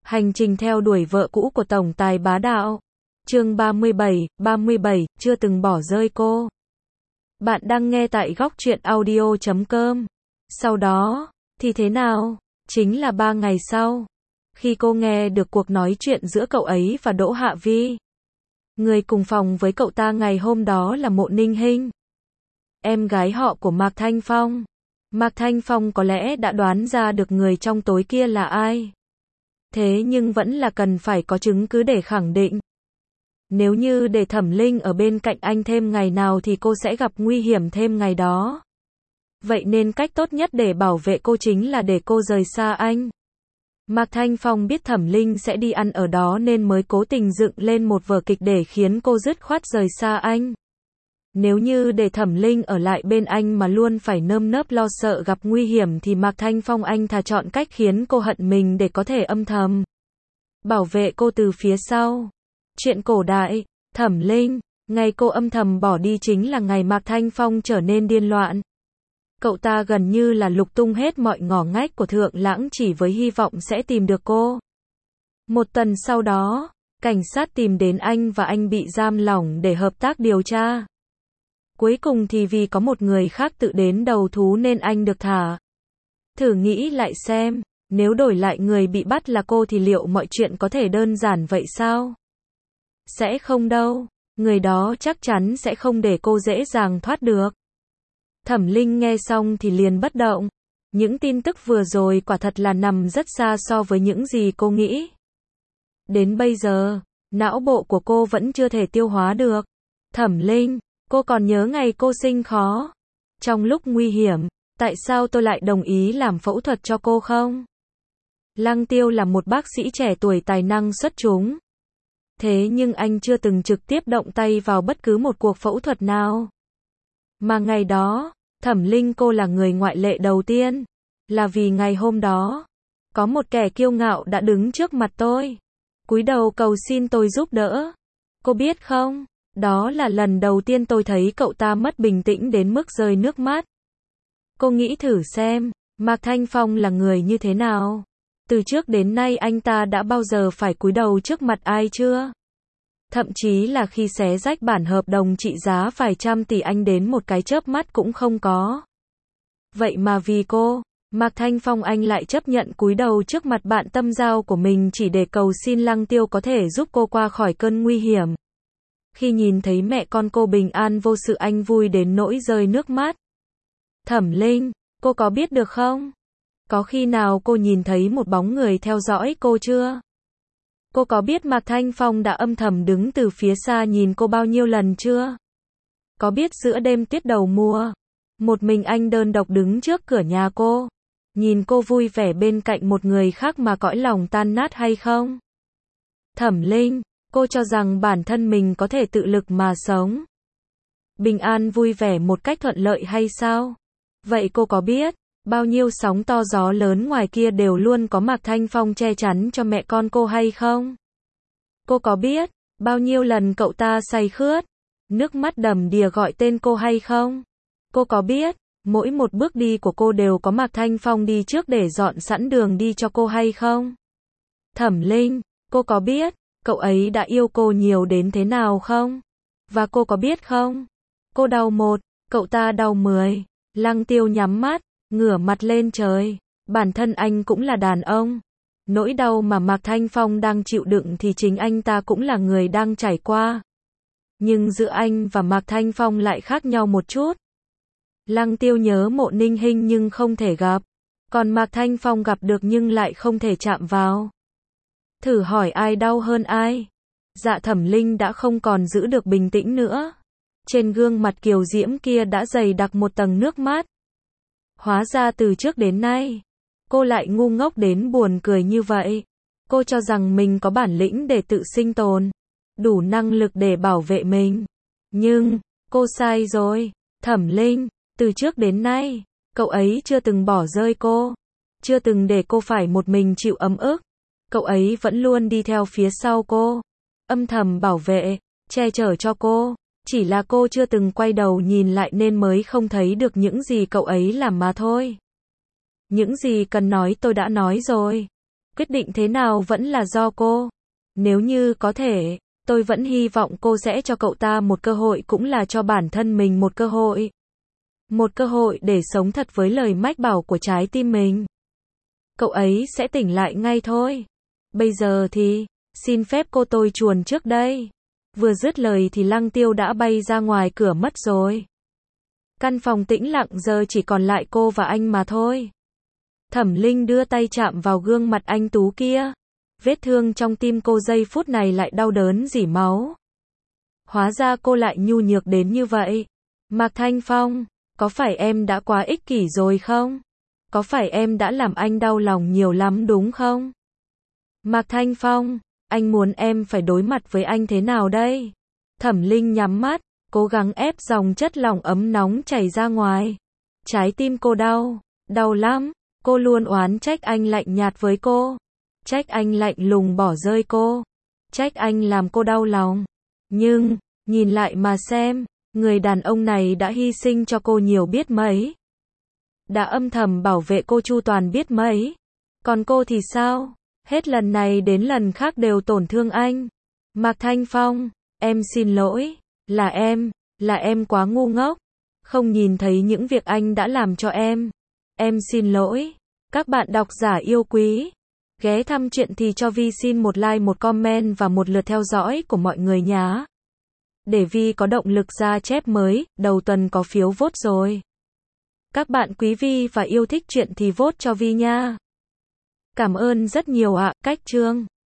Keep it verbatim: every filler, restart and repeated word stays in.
Hành trình theo đuổi vợ cũ của tổng tài bá đạo. Chương ba mươi bảy, ba mươi bảy, chưa từng bỏ rơi cô. Bạn đang nghe tại góc truyện audio chấm com. Sau đó, thì thế nào? Chính là ba ngày sau, khi cô nghe được cuộc nói chuyện giữa cậu ấy và Đỗ Hạ Vi. Người cùng phòng với cậu ta ngày hôm đó là Mộ Ninh Hinh, em gái họ của Mạc Thanh Phong. Mạc Thanh Phong có lẽ đã đoán ra được người trong tối kia là ai. Thế nhưng vẫn là cần phải có chứng cứ để khẳng định. Nếu như để Thẩm Linh ở bên cạnh anh thêm ngày nào thì cô sẽ gặp nguy hiểm thêm ngày đó. Vậy nên cách tốt nhất để bảo vệ cô chính là để cô rời xa anh. Mạc Thanh Phong biết Thẩm Linh sẽ đi ăn ở đó nên mới cố tình dựng lên một vở kịch để khiến cô dứt khoát rời xa anh. Nếu như để Thẩm Linh ở lại bên anh mà luôn phải nơm nớp lo sợ gặp nguy hiểm thì Mạc Thanh Phong anh thà chọn cách khiến cô hận mình để có thể âm thầm bảo vệ cô từ phía sau. Chuyện cổ đại, Thẩm Linh, ngày cô âm thầm bỏ đi chính là ngày Mạc Thanh Phong trở nên điên loạn. Cậu ta gần như là lục tung hết mọi ngõ ngách của Thượng Lãng chỉ với hy vọng sẽ tìm được cô. Một tuần sau đó, cảnh sát tìm đến anh và anh bị giam lỏng để hợp tác điều tra. Cuối cùng thì vì có một người khác tự đến đầu thú nên anh được thả. Thử nghĩ lại xem, nếu đổi lại người bị bắt là cô thì liệu mọi chuyện có thể đơn giản vậy sao? Sẽ không đâu, người đó chắc chắn sẽ không để cô dễ dàng thoát được. Thẩm Linh nghe xong thì liền bất động. Những tin tức vừa rồi quả thật là nằm rất xa so với những gì cô nghĩ. Đến bây giờ, não bộ của cô vẫn chưa thể tiêu hóa được. Thẩm Linh, cô còn nhớ ngày cô sinh khó? Trong lúc nguy hiểm, tại sao tôi lại đồng ý làm phẫu thuật cho cô không? Lăng Tiêu là một bác sĩ trẻ tuổi tài năng xuất chúng. Thế nhưng anh chưa từng trực tiếp động tay vào bất cứ một cuộc phẫu thuật nào. Mà ngày đó, Thẩm Linh cô là người ngoại lệ đầu tiên. Là vì ngày hôm đó, có một kẻ kiêu ngạo đã đứng trước mặt tôi, cúi đầu cầu xin tôi giúp đỡ. Cô biết không, đó là lần đầu tiên tôi thấy cậu ta mất bình tĩnh đến mức rơi nước mắt. Cô nghĩ thử xem, Mạc Thanh Phong là người như thế nào? Từ trước đến nay anh ta đã bao giờ phải cúi đầu trước mặt ai chưa? Thậm chí là khi xé rách bản hợp đồng trị giá vài trăm tỷ anh đến một cái chớp mắt cũng không có. Vậy mà vì cô, Mạc Thanh Phong anh lại chấp nhận cúi đầu trước mặt bạn tâm giao của mình chỉ để cầu xin Lăng Tiêu có thể giúp cô qua khỏi cơn nguy hiểm. Khi nhìn thấy mẹ con cô bình an vô sự anh vui đến nỗi rơi nước mắt. Thẩm Linh, cô có biết được không? Có khi nào cô nhìn thấy một bóng người theo dõi cô chưa? Cô có biết Mạc Thanh Phong đã âm thầm đứng từ phía xa nhìn cô bao nhiêu lần chưa? Có biết giữa đêm tuyết đầu mùa, một mình anh đơn độc đứng trước cửa nhà cô, nhìn cô vui vẻ bên cạnh một người khác mà cõi lòng tan nát hay không? Thẩm Linh, cô cho rằng bản thân mình có thể tự lực mà sống, bình an vui vẻ một cách thuận lợi hay sao? Vậy cô có biết, bao nhiêu sóng to gió lớn ngoài kia đều luôn có Mạc Thanh Phong che chắn cho mẹ con cô hay không? Cô có biết, bao nhiêu lần cậu ta say khướt, nước mắt đầm đìa gọi tên cô hay không? Cô có biết, mỗi một bước đi của cô đều có Mạc Thanh Phong đi trước để dọn sẵn đường đi cho cô hay không? Thẩm Linh, cô có biết, cậu ấy đã yêu cô nhiều đến thế nào không? Và cô có biết không? Cô đau một, cậu ta đau mười. Lăng Tiêu nhắm mắt, ngửa mặt lên trời. Bản thân anh cũng là đàn ông. Nỗi đau mà Mạc Thanh Phong đang chịu đựng thì chính anh ta cũng là người đang trải qua. Nhưng giữa anh và Mạc Thanh Phong lại khác nhau một chút. Lăng Tiêu nhớ Mộ Ninh Hinh nhưng không thể gặp. Còn Mạc Thanh Phong gặp được nhưng lại không thể chạm vào. Thử hỏi ai đau hơn ai? Dạ Thẩm Linh đã không còn giữ được bình tĩnh nữa. Trên gương mặt kiều diễm kia đã dày đặc một tầng nước mắt. Hóa ra từ trước đến nay, cô lại ngu ngốc đến buồn cười như vậy. Cô cho rằng mình có bản lĩnh để tự sinh tồn, đủ năng lực để bảo vệ mình. Nhưng, cô sai rồi. Thẩm Linh, từ trước đến nay, cậu ấy chưa từng bỏ rơi cô. Chưa từng để cô phải một mình chịu ấm ức. Cậu ấy vẫn luôn đi theo phía sau cô, âm thầm bảo vệ, che chở cho cô. Chỉ là cô chưa từng quay đầu nhìn lại nên mới không thấy được những gì cậu ấy làm mà thôi. Những gì cần nói tôi đã nói rồi. Quyết định thế nào vẫn là do cô. Nếu như có thể, tôi vẫn hy vọng cô sẽ cho cậu ta một cơ hội cũng là cho bản thân mình một cơ hội. Một cơ hội để sống thật với lời mách bảo của trái tim mình. Cậu ấy sẽ tỉnh lại ngay thôi. Bây giờ thì, xin phép cô tôi chuồn trước đây. Vừa dứt lời thì Lăng Tiêu đã bay ra ngoài cửa mất rồi. Căn phòng tĩnh lặng giờ chỉ còn lại cô và anh mà thôi. Thẩm Linh đưa tay chạm vào gương mặt anh tú kia. Vết thương trong tim cô giây phút này lại đau đớn rỉ máu. Hóa ra cô lại nhu nhược đến như vậy. Mạc Thanh Phong, có phải em đã quá ích kỷ rồi không? Có phải em đã làm anh đau lòng nhiều lắm đúng không? Mạc Thanh Phong, anh muốn em phải đối mặt với anh thế nào đây? Thẩm Linh nhắm mắt, cố gắng ép dòng chất lỏng ấm nóng chảy ra ngoài. Trái tim cô đau, đau lắm. Cô luôn oán trách anh lạnh nhạt với cô. Trách anh lạnh lùng bỏ rơi cô. Trách anh làm cô đau lòng. Nhưng, nhìn lại mà xem, người đàn ông này đã hy sinh cho cô nhiều biết mấy. Đã âm thầm bảo vệ cô chu toàn biết mấy. Còn cô thì sao? Hết lần này đến lần khác đều tổn thương anh. Mạc Thanh Phong, em xin lỗi. Là em, là em quá ngu ngốc. Không nhìn thấy những việc anh đã làm cho em. Em xin lỗi. Các bạn độc giả yêu quý. Ghé thăm chuyện thì cho Vi xin một like, một comment và một lượt theo dõi của mọi người nhé. Để Vi có động lực ra chép mới, đầu tuần có phiếu vote rồi. Các bạn quý Vi và yêu thích chuyện thì vote cho Vi nha. Cảm ơn rất nhiều ạ. Cách chương